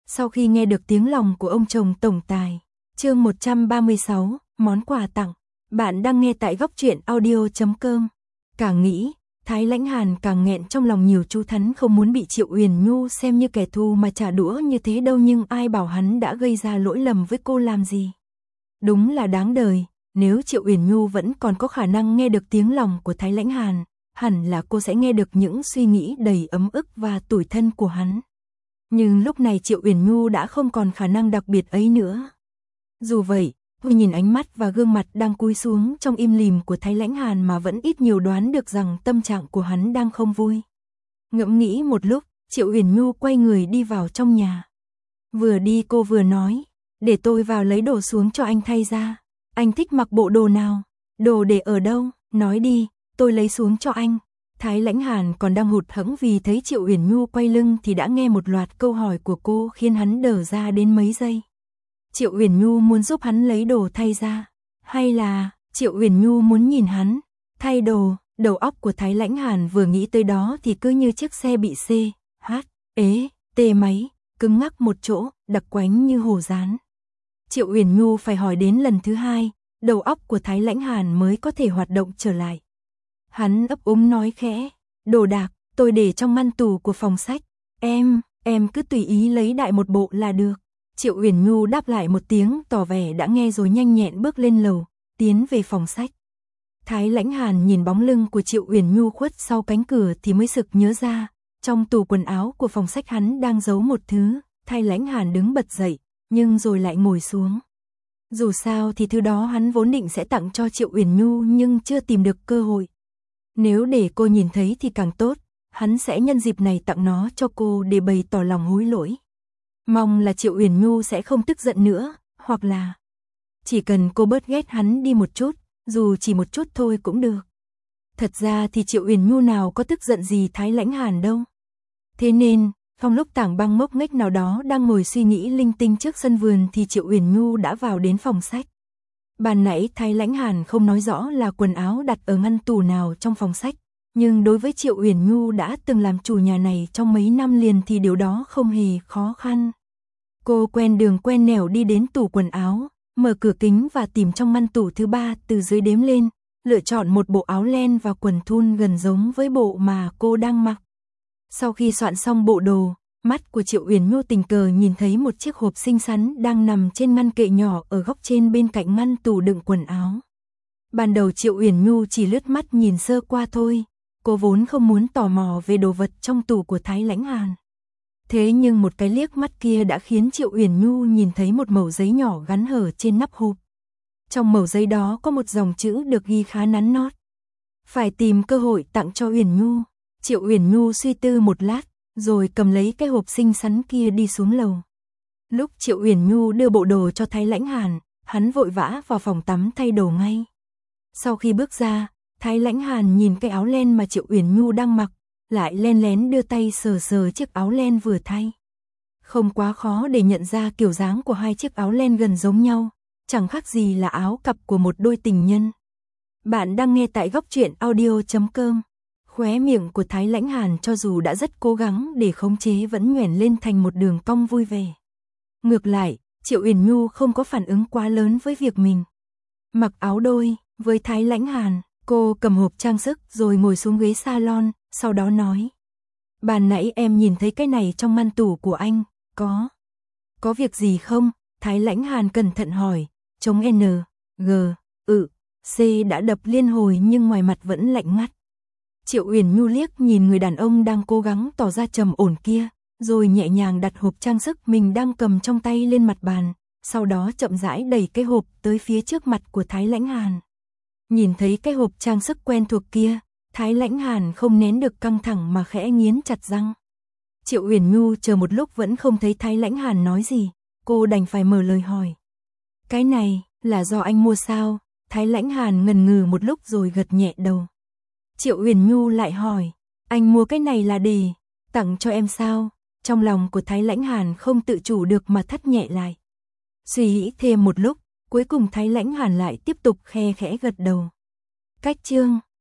Sau khi nghe được tiếng lòng của ông chồng tổng tài, chương 136, món quà tặng. Bạn đang nghe tại góc truyện audio.com. Càng nghĩ, Thái Lãnh Hàn càng nghẹn trong lòng nhiều. Chu Thắn không muốn bị Triệu Uyển Nhu xem như kẻ thù mà trả đũa như thế đâu, nhưng ai bảo hắn đã gây ra lỗi lầm với cô làm gì. Đúng là đáng đời, nếu Triệu Uyển Nhu vẫn còn có khả năng nghe được tiếng lòng của Thái Lãnh Hàn, hẳn là cô sẽ nghe được những suy nghĩ đầy ấm ức và tủi thân của hắn. Nhưng lúc này Triệu Uyển Nhu đã không còn khả năng đặc biệt ấy nữa. Dù vậy, tôi nhìn ánh mắt và gương mặt đang cúi xuống trong im lìm của Thái Lãnh Hàn mà vẫn ít nhiều đoán được rằng tâm trạng của hắn đang không vui. Ngẫm nghĩ một lúc, Triệu Uyển Nhu quay người đi vào trong nhà. Vừa đi cô vừa nói, để tôi vào lấy đồ xuống cho anh thay ra. Anh thích mặc bộ đồ nào? Đồ để ở đâu? Nói đi, tôi lấy xuống cho anh. Thái Lãnh Hàn còn đang hụt hẫng vì thấy Triệu Uyển Nhu quay lưng thì đã nghe một loạt câu hỏi của cô khiến hắn đờ ra đến mấy giây. Triệu Uyển Nhu muốn giúp hắn lấy đồ thay ra, hay là Triệu Uyển Nhu muốn nhìn hắn thay đồ? Đầu óc của Thái Lãnh Hàn vừa nghĩ tới đó thì cứ như chiếc xe bị tê máy, cứng ngắc một chỗ, đặc quánh như hổ dán. Triệu Uyển Nhu phải hỏi đến lần thứ hai, đầu óc của Thái Lãnh Hàn mới có thể hoạt động trở lại. Hắn ấp úng nói khẽ, đồ đạc, tôi để trong ngăn tủ của phòng sách. Em cứ tùy ý lấy đại một bộ là được. Triệu Uyển Nhu đáp lại một tiếng tỏ vẻ đã nghe rồi nhanh nhẹn bước lên lầu, tiến về phòng sách. Thái Lãnh Hàn nhìn bóng lưng của Triệu Uyển Nhu khuất sau cánh cửa thì mới sực nhớ ra, trong tủ quần áo của phòng sách hắn đang giấu một thứ. Thái Lãnh Hàn đứng bật dậy, nhưng rồi lại ngồi xuống. Dù sao thì thứ đó hắn vốn định sẽ tặng cho Triệu Uyển Nhu nhưng chưa tìm được cơ hội. Nếu để cô nhìn thấy thì càng tốt, hắn sẽ nhân dịp này tặng nó cho cô để bày tỏ lòng hối lỗi. Mong là Triệu Uyển Nhu sẽ không tức giận nữa, hoặc là chỉ cần cô bớt ghét hắn đi một chút, dù chỉ một chút thôi cũng được. Thật ra thì Triệu Uyển Nhu nào có tức giận gì Thái Lãnh Hàn đâu. Thế nên, trong lúc Tảng Băng ngốc nghếch nào đó đang ngồi suy nghĩ linh tinh trước sân vườn thì Triệu Uyển Nhu đã vào đến phòng sách. Ban nãy Thái Lãnh Hàn không nói rõ là quần áo đặt ở ngăn tủ nào trong phòng sách, nhưng đối với Triệu Uyển Nhu đã từng làm chủ nhà này trong mấy năm liền thì điều đó không hề khó khăn. Cô quen đường quen nẻo đi đến tủ quần áo, mở cửa kính và tìm trong ngăn tủ thứ ba từ dưới đếm lên, lựa chọn một bộ áo len và quần thun gần giống với bộ mà cô đang mặc. Sau khi soạn xong bộ đồ, mắt của Triệu Uyển Nhu tình cờ nhìn thấy một chiếc hộp xinh xắn đang nằm trên ngăn kệ nhỏ ở góc trên bên cạnh ngăn tủ đựng quần áo. Ban đầu Triệu Uyển Nhu chỉ lướt mắt nhìn sơ qua thôi, cô vốn không muốn tò mò về đồ vật trong tủ của Thái Lãnh Hàn. Thế nhưng một cái liếc mắt kia đã khiến Triệu Uyển Nhu nhìn thấy một mẩu giấy nhỏ gắn hở trên nắp hộp. Trong mẩu giấy đó có một dòng chữ được ghi khá nắn nót. Phải tìm cơ hội tặng cho Uyển Nhu. Triệu Uyển Nhu suy tư một lát, rồi cầm lấy cái hộp xinh xắn kia đi xuống lầu. Lúc Triệu Uyển Nhu đưa bộ đồ cho Thái Lãnh Hàn, hắn vội vã vào phòng tắm thay đồ ngay. Sau khi bước ra, Thái Lãnh Hàn nhìn cái áo len mà Triệu Uyển Nhu đang mặc, lại len lén đưa tay sờ sờ chiếc áo len vừa thay. Không quá khó để nhận ra kiểu dáng của hai chiếc áo len gần giống nhau, chẳng khác gì là áo cặp của một đôi tình nhân. Bạn đang nghe tại góc truyện audio.com. Khóe miệng của Thái Lãnh Hàn cho dù đã rất cố gắng để khống chế vẫn nhoẻn lên thành một đường cong vui vẻ. Ngược lại, Triệu Uyển Nhu không có phản ứng quá lớn với việc mình mặc áo đôi với Thái Lãnh Hàn. Cô cầm hộp trang sức rồi ngồi xuống ghế salon, sau đó nói. Ban nãy em nhìn thấy cái này trong ngăn tủ của anh, có việc gì không? Thái Lãnh Hàn cẩn thận hỏi, trống N, G, C đã đập liên hồi nhưng ngoài mặt vẫn lạnh ngắt. Triệu Uyển Nhu liếc nhìn người đàn ông đang cố gắng tỏ ra trầm ổn kia, rồi nhẹ nhàng đặt hộp trang sức mình đang cầm trong tay lên mặt bàn, sau đó chậm rãi đẩy cái hộp tới phía trước mặt của Thái Lãnh Hàn. Nhìn thấy cái hộp trang sức quen thuộc kia, Thái Lãnh Hàn không nén được căng thẳng mà khẽ nghiến chặt răng. Triệu Uyển Nhu chờ một lúc vẫn không thấy Thái Lãnh Hàn nói gì, cô đành phải mở lời hỏi. Cái này, là do anh mua sao? Thái Lãnh Hàn ngần ngừ một lúc rồi gật nhẹ đầu. Triệu Uyển Nhu lại hỏi, anh mua cái này là để tặng cho em sao? Trong lòng của Thái Lãnh Hàn không tự chủ được mà thắt nhẹ lại. Suy nghĩ thêm một lúc, cuối cùng Thái Lãnh Hàn lại tiếp tục khe khẽ gật đầu. Cách chương